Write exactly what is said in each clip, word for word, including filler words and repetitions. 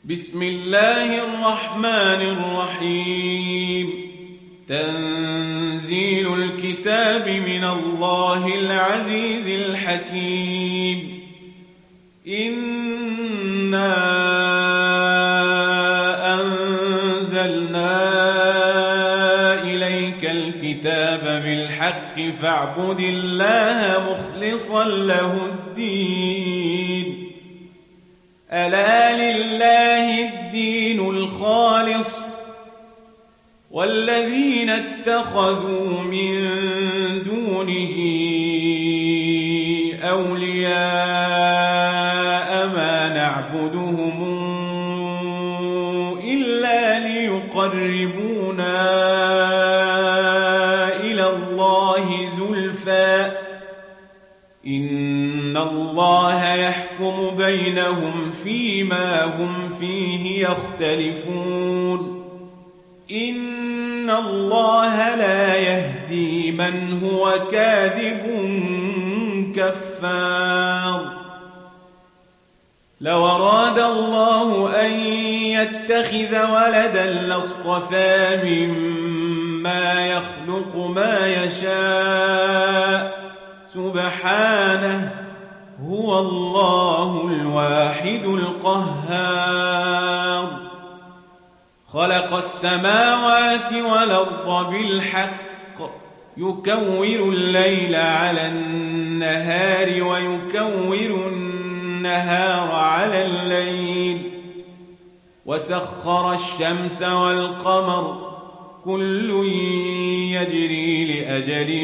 بسم الله الرحمن الرحيم. تنزيل الكتاب من الله العزيز الحكيم. إنا أنزلنا إليك الكتاب بالحق فاعبد الله مخلصا له الدين. ألا لله الدين الخالص والذين اتخذوا من دونه أولياء ما نعبدهم إلا ليقربونا إلى الله زلفى إن الله يحكم بينهم فيما هم فيه يختلفون. إن الله لا يهدي من هو كاذب كفار. لو أراد الله أن يتخذ ولدا لاصطفى مما يخلق ما يشاء سبحانه هو الله الواحد القهار. خلق السماوات والأرض بالحق يكور الليل على النهار ويكور النهار على الليل وسخر الشمس والقمر كل يجري لأجل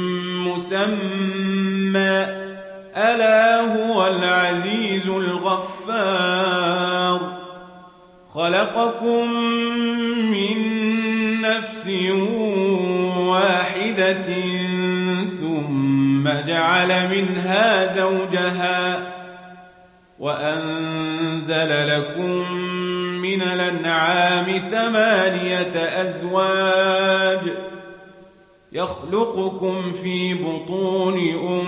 مسمى ألا هو العزيز الغفار. خلقكم من نفس واحدة ثم جعل منها زوجها وأنزل لكم من الأنعام ثمانية أزواج يخلقكم في بطون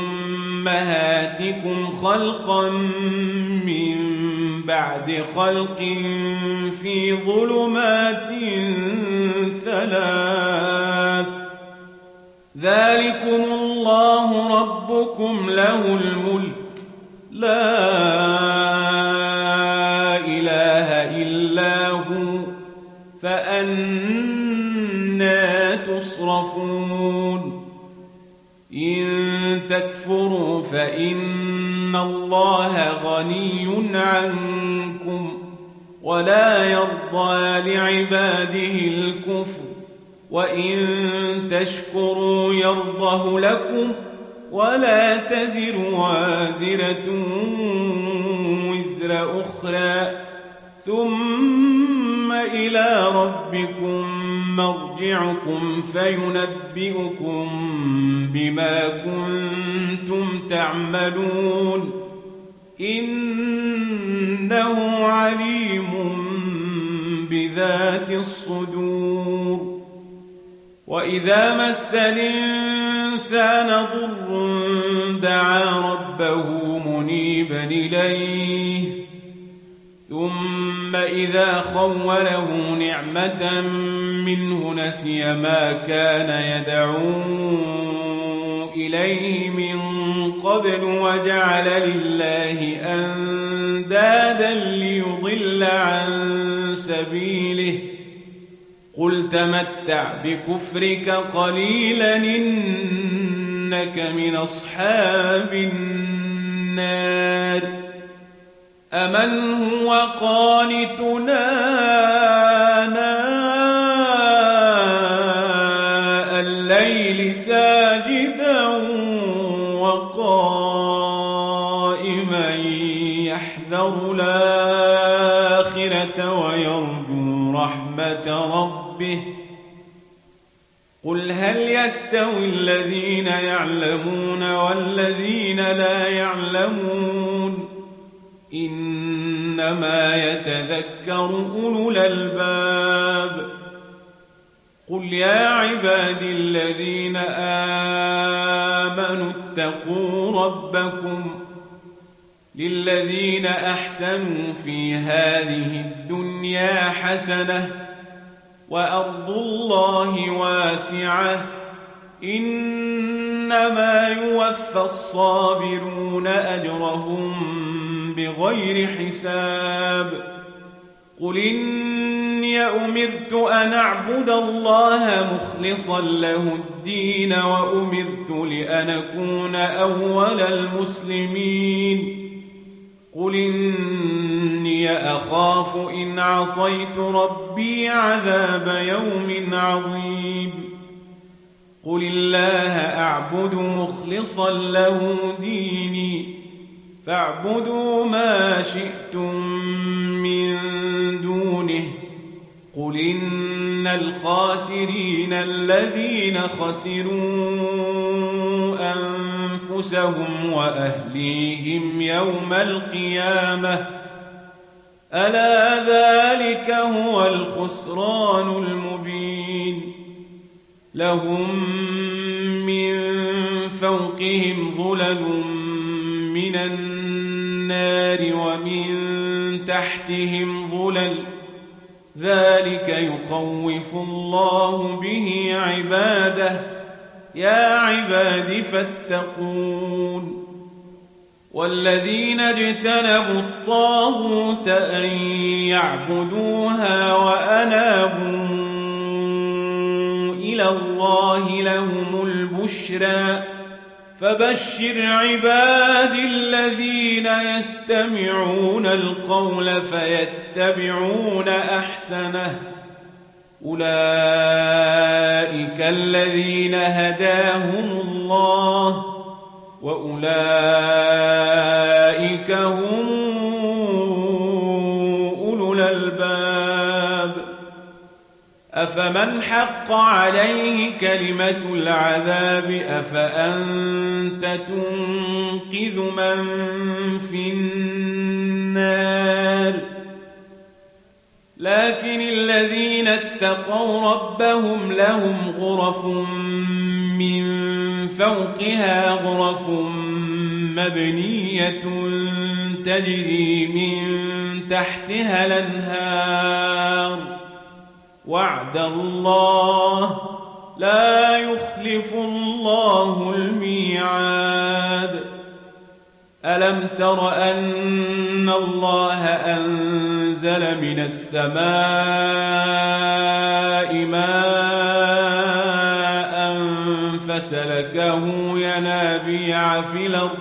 أمهاتكم خلقا من بعد خلق في ظلمات ثلاث ذلكم الله ربكم له الملك لا إله إلا هو فأنى تصرفون. إن تكفروا فإن الله غني عنكم ولا يرضى لعباده الكفر وإن تشكروا يرضه لكم ولا تزر وازرة وزر أخرى ثم إلى ربكم مرجعكم فينبئكم بما كنتم تعملون إنه عليم بذات الصدور. وإذا مس الإنسان ضر دعا ربه منيبا إليه ثم إذا خوله نعمة منه نسي ما كان يدعو إليه من قبل وجعل لله أندادا ليضل عن سبيله قل تمتع بكفرك قليلا إنك من أصحاب النار. أمن هو قانتنا آناء الليل ساجدا وقائما يحذر الآخرة ويرجو رحمة ربه قل هل يستوي الذين يعلمون والذين لا يعلمون إنما يتذكر أولو الألباب. قل يا عبادي الذين آمنوا اتقوا ربكم للذين أحسنوا في هذه الدنيا حسنة وأرض الله واسعة إنما يوفى الصابرون أجرهم بغير حساب قل إني أمرت أن أعبد الله مخلصا له الدين وأمرت لأن أكون أول المسلمين قل إني أخاف إن عصيت ربي عذاب يوم عظيم قل الله أعبد مخلصا له ديني فاعبدوا ما شئتم من دونه قل إن الخاسرين الذين خسروا أنفسهم وأهليهم يوم القيامة ألا ذلك هو الخسران المبين لهم من فوقهم ظلل من النار ومن تحتهم ظلل ذلك يخوف الله به عباده يا عباد فاتقون والذين اجتنبوا الطاغوت أن يعبدوها وأنابوا إلى الله لهم البشرى فبشر عباد الذين يستمعون القول فيتبعون أحسنه أولئك الذين هداهم الله وأولئك هم أولو الألباب أفمن حق عليه كلمة العذاب أفأنت تنقذ من في النار لكن الذين اتقوا ربهم لهم غرف من فوقها غرف مبنية تجري من تحتها الأنهار وعد الله لا يخلف الله الميعاد ألم تر أن الله أنزل من السماء ماء فسلكه ينابيع في الأرض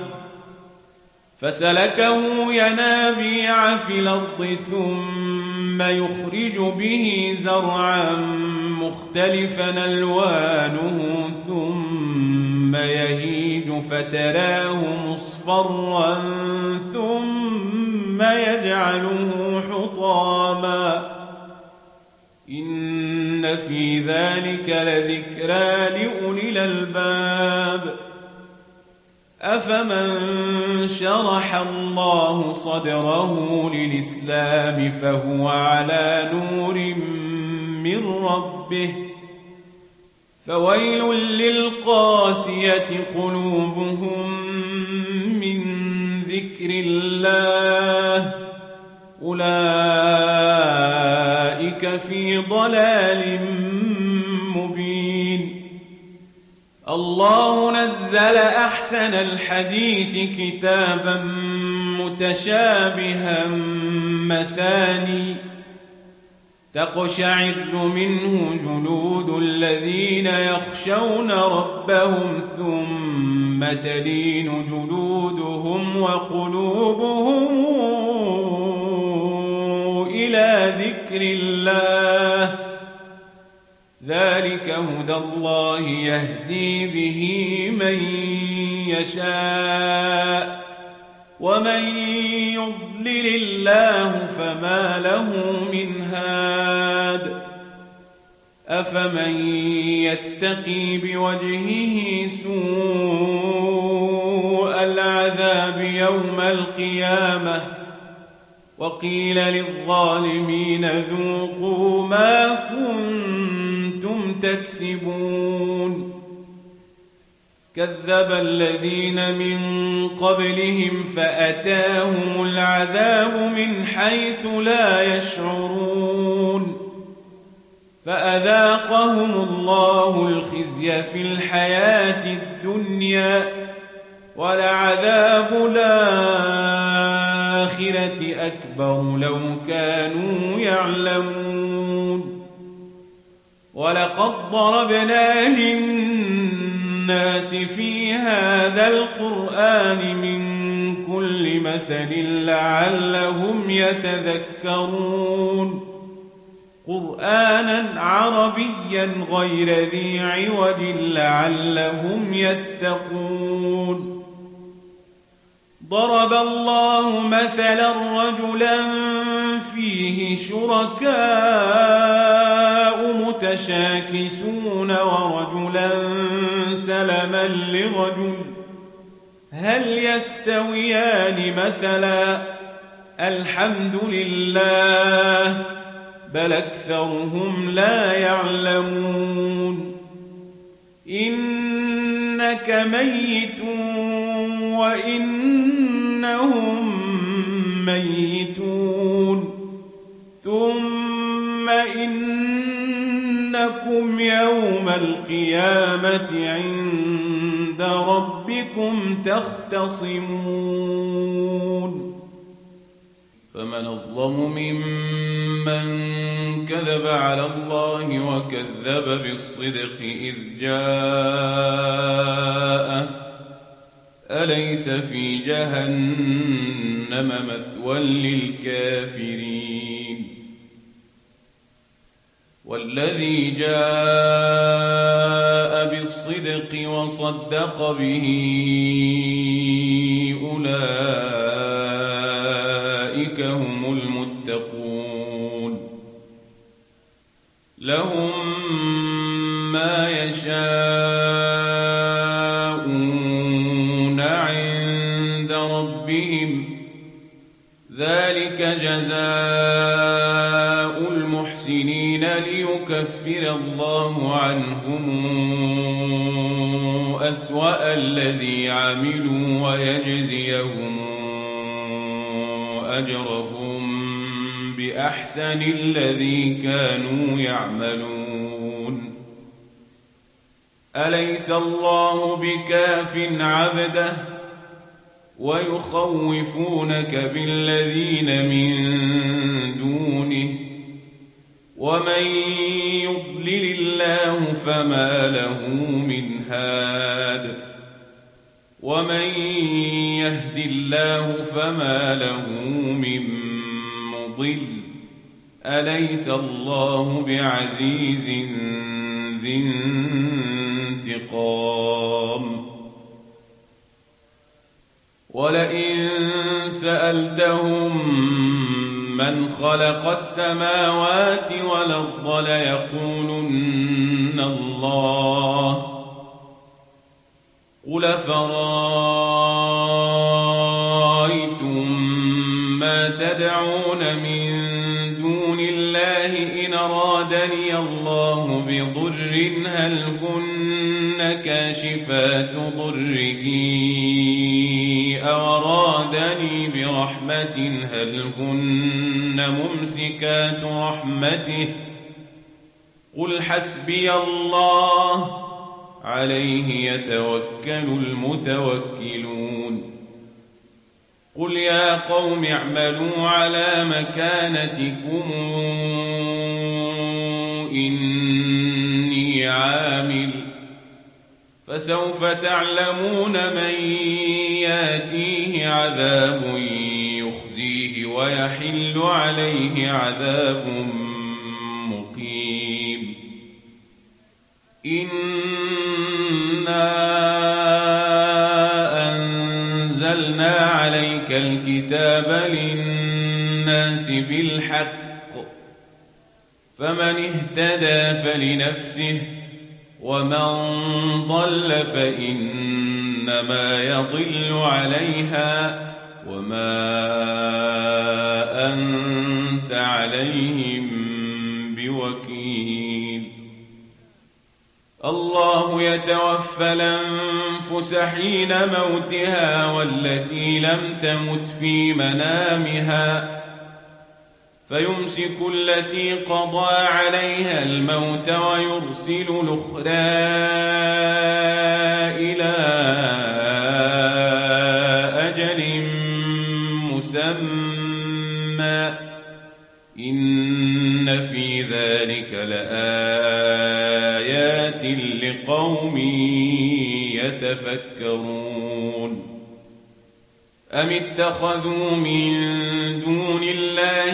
فسلكه ينابيع في الأرض ثم يخرج به زرعا مختلفا ألوانه ثم يهيج فتراه مصفرا ثم يجعله حطاما إن في ذلك لذكرى لأولي الألباب أفمن شرح الله صدره للإسلام فهو على نور من ربه فويل للقاسية قلوبهم من ذكر الله أولئك في ضلال مبين الله نزل أحسن الحديث كتابا متشابها مثاني تقشعر منه جلود الذين يخشون ربهم ثم تلين جلودهم وقلوبهم إلى ذكر الله ذلك هدى الله يهدي به من يشاء ومن يضلل الله فما له من هاد أفمن يتقي بوجهه سوء العذاب يوم القيامة وقيل للظالمين ذوقوا ما كنتم تكسبون كذب الذين من قبلهم فأتاهم العذاب من حيث لا يشعرون فأذاقهم الله الخزي في الحياة الدنيا ولعذاب الآخرة أكبر لو كانوا يعلمون ولقد ضربنا للناس في هذا القرآن من كل مثل لعلهم يتذكرون قرآنا عربيا غير ذي عوج لعلهم يتقون ضرب الله مثلا رجلا فيه شركاء متشاكسون ورجلا سلما لرجل هل يستويان مثلا الحمد لله بل أكثرهم لا يعلمون إنك ميت وإنهم ميتون ثم إنكم يوم القيامة عند ربكم تختصمون فمن أظلم ممن كذب على الله وكذب بالصدق إذ جاءه أليس في جهنم مثوى للكافرين والذي جاء بالصدق وصدق به أولئك هم المتقون لهم ما يشاءون عند ربهم ذلك جزاء المحسنين ليكفر الله عنهم أسوأ الذي عملوا ويجزيهم أجرهم بأحسن الذي كانوا يعملون أليس الله بكاف عبده ويخوفونك بالذين من دونه ومن يضلل الله فما له من هاد ومن يهد الله فما له من مضل أليس الله بعزيز ذي انتقام ولئن سألتهم من خلق السماوات والأرض ليقولن الله قل فرأيتم ما تدعون من دون الله إن أرادني الله بضر هل هن كاشفات ضره أو أرادني برحمة هل هن ممسكات رحمته قل حسبي الله عليه يتوكل المتوكلون قل يا قوم اعملوا على مكانتكم إني عامل فسوف تعلمون من ياتيه عذاب يخزيه ويحل عليه عذاب مقيم إنا أنزلنا عليك الكتاب للناس بالحق فمن اهتدى فلنفسه ومن ضل فإنما يضل عليها وما أنت عليهم بوكيل الله يتوفى الأنفس حين موتها والتي لم تمت في منامها فيمسك التي قضى عليها الموت ويرسل الأخرى إلى أجل مسمى إن في ذلك لآيات لقوم يتفكرون أم اتخذوا من دون الله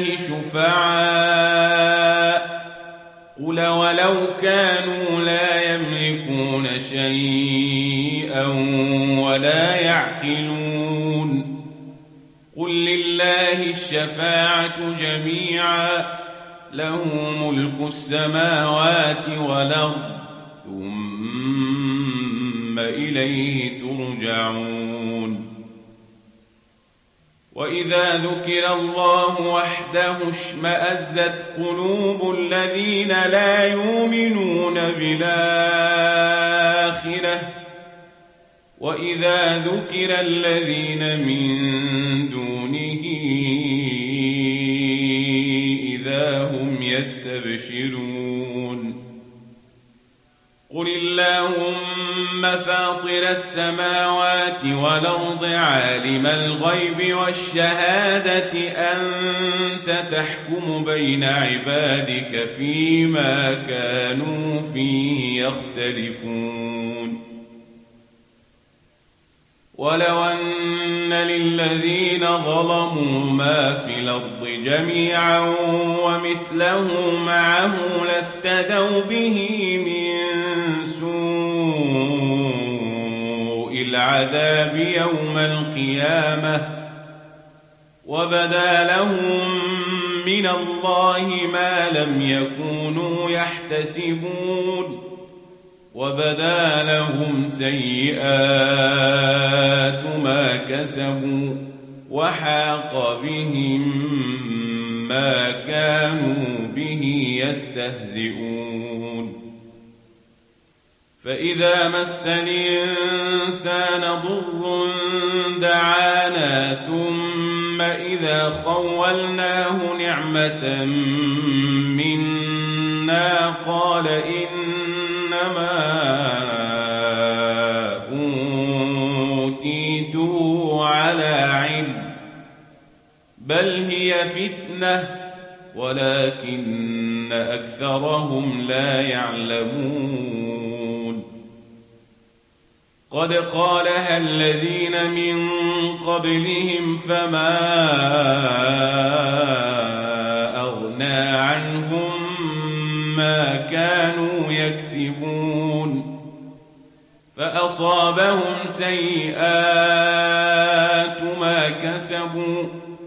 شفعاء قل ولو كانوا لا يملكون شيئا ولا يعقلون قل لله الشفاعة جميعا له ملك السماوات والأرض ثم إليه ترجعون وإذا ذكر الله وحده اشمأزت قلوب الذين لا يؤمنون بالآخرة وإذا ذكر الذين من دونه إذا هم يستبشرون قل اللهم فاطر السماوات والأرض عالم الغيب والشهادة أنت تحكم بين عبادك فيما كانوا فيه يختلفون ولو أن للذين ظلموا ما في الأرض جميعا ومثله معه لافتدوا به من سوء العذاب يوم القيامة وبدا لهم من الله ما لم يكونوا يحتسبون وبدا لهم سيئات ما كسبوا وحاق بهم ما كانوا به يستهزئون فإذا مس الإنسان ضر دعانا ثم إذا خولناه نعمة منا قال إنما أوتيته على علم بل هي فتنة ولكن أكثرهم لا يعلمون قد قالها الذين من قبلهم فما أغنى عنهم ما كانوا يكسبون فأصابهم سيئات ما كسبوا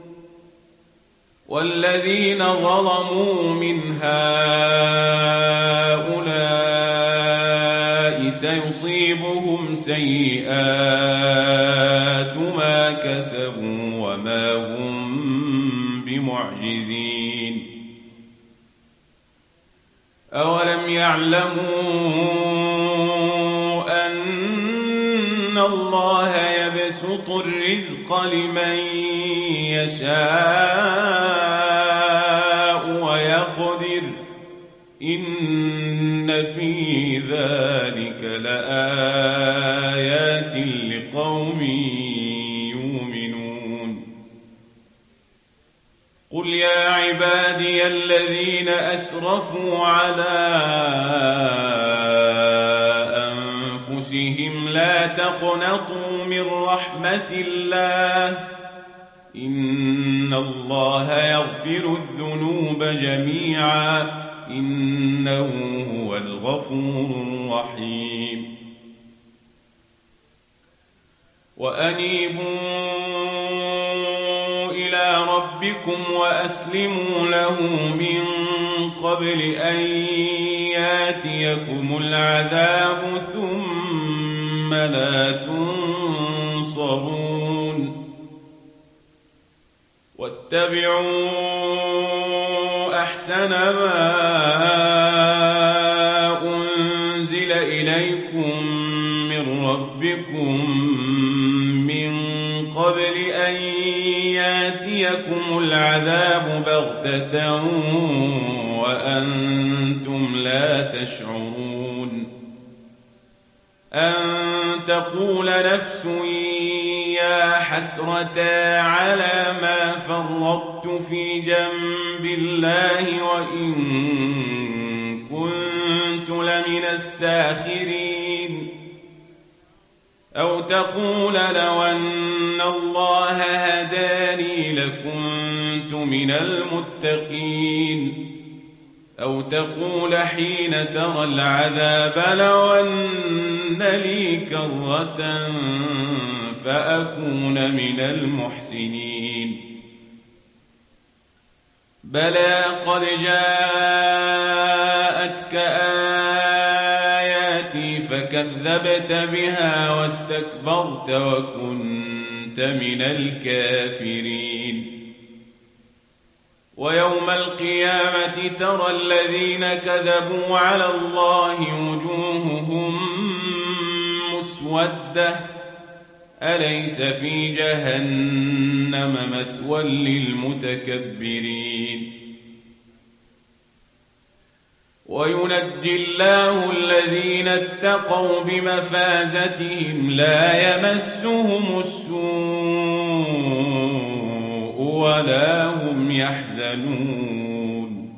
والذين ظلموا من هؤلاء سيصيبهم سيئات ما كسبوا وما هم بمعجزين أولم يعلموا أن الله يبسط الرزق لمن يشاء ويقدر إن في ذلك لآيات لقوم يؤمنون قل يا عبادي الذين أسرفوا على أنفسهم لا تقنطوا من رحمة الله إن الله يغفر الذنوب جميعا إنه هو الغفور الرحيم وأنيبوا إلى ربكم وأسلموا له من قبل أن ياتيكم العذاب ثم لا تنصرون واتبعوا أحسن ما أنزل العذاب بغتة وأنتم لا تشعرون أن تقول نفس يا حسرة على ما فرطت في جنب الله وإن كنت لمن الساخرين أو تقول لو أن الله هداني لكنت من المتقين أو تقول حين ترى العذاب لو أن لي كرة فأكون من المحسنين بلى قد جاءتك آياتي فكذبت بها واستكبرت وكنت من الكافرين ويوم القيامة ترى الذين كذبوا على الله وجوههم مسودة أليس في جهنم مثوى للمتكبرين وينجي الله الذين اتقوا بمفازتهم لا يمسهم السوء ولا هم يحزنون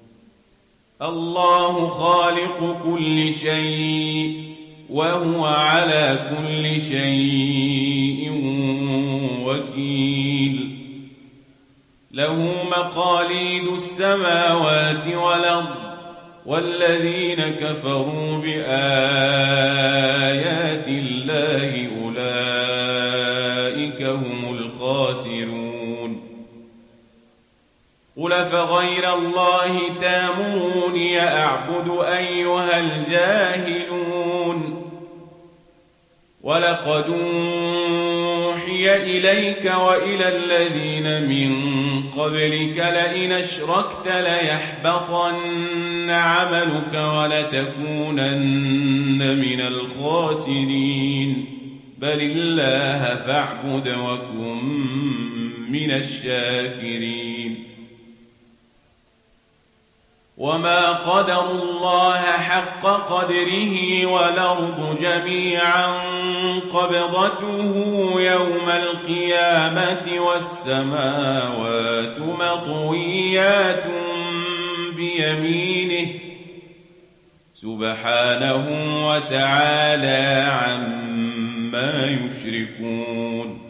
الله خالق كل شيء وهو على كل شيء وكيل له مقاليد السماوات والأرض والذين كفروا بآيات الله أولئك هم الخاسرون قل فغير الله تامروني أعبد أيها الجاهلون ولقد أوحي إليك وإلى الذين من قبلك لئن أشركت ليحبطن عملك ولتكونن من الخاسرين بل الله فاعبد وكن من الشاكرين وما قدروا الله حق قدره والأرض جميعا قبضته يوم القيامة والسماوات مطويات بيمينه سبحانه وتعالى عما يشركون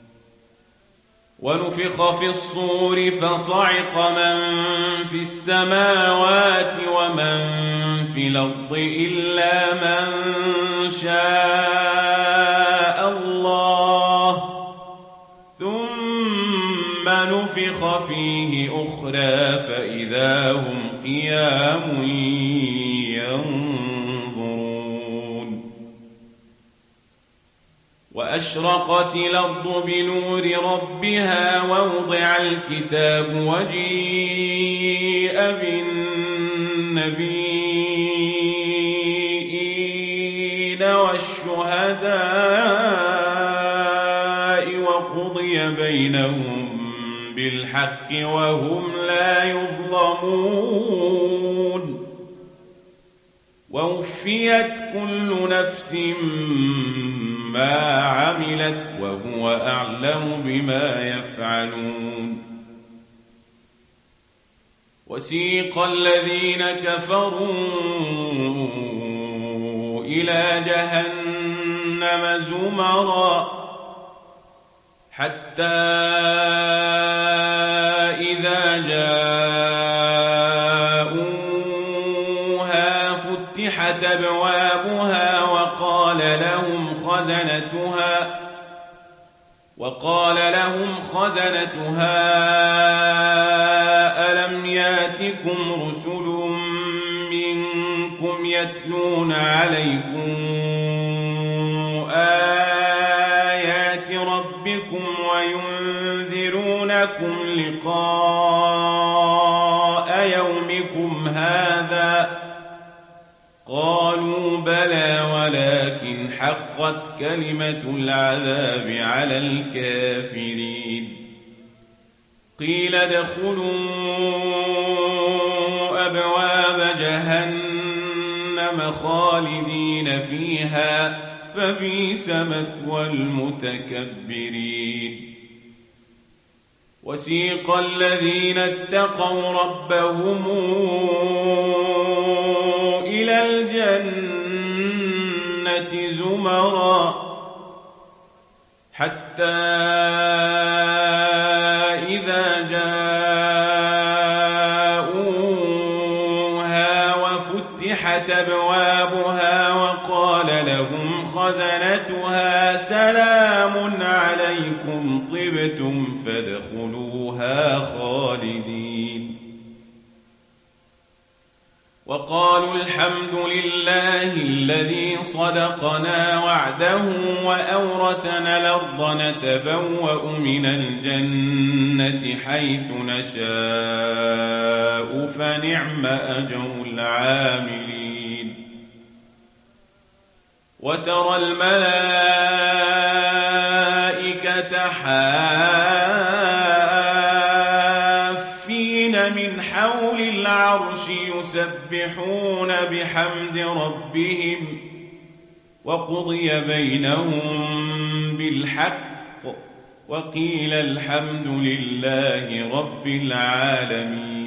ونفخ في الصور فصعق من في السماوات ومن في الأرض إلا من شاء الله ثم نفخ فيه أخرى فإذا هم قيام ينظرون وأشرقت الأرض بنور ربها ووضع الكتاب وجيء بالنبيين والشهداء وقضي بينهم بالحق وهم لا يظلمون ووفيت كل نفس ما عملت وهو أعلم بما يفعلون وسيق الذين كفروا إلى جهنم زمرا حتى إذا جاءوها فتحت أبوابها وقال لهم خزنتها وقال لهم خزنتها ألم ياتكم رسل منكم يتلون عليكم آيات ربكم وينذرونكم لقاء يومكم هذا قالوا بلى ولكن حقت كلمة العذاب على الكافرين قيل ادخلوا أبواب جهنم خالدين فيها فبئس مثوى المتكبرين وسيق الذين اتقوا ربهم إلى الجنة زمرا حتى إذا جاءوها وفتحت أبوابها وقال لهم خزنتها سلام عليكم طبتم فادخلوها خالدين وقالوا الحمد لله الذي صدقنا وعده وأورثنا الأرض نتبوأ من الجنة حيث نشاء فنعم أجر العاملين وترى الملائكة حافين من حول العرش يسبحون بحمد ربهم وقضي بينهم بالحق وقيل الحمد لله رب العالمين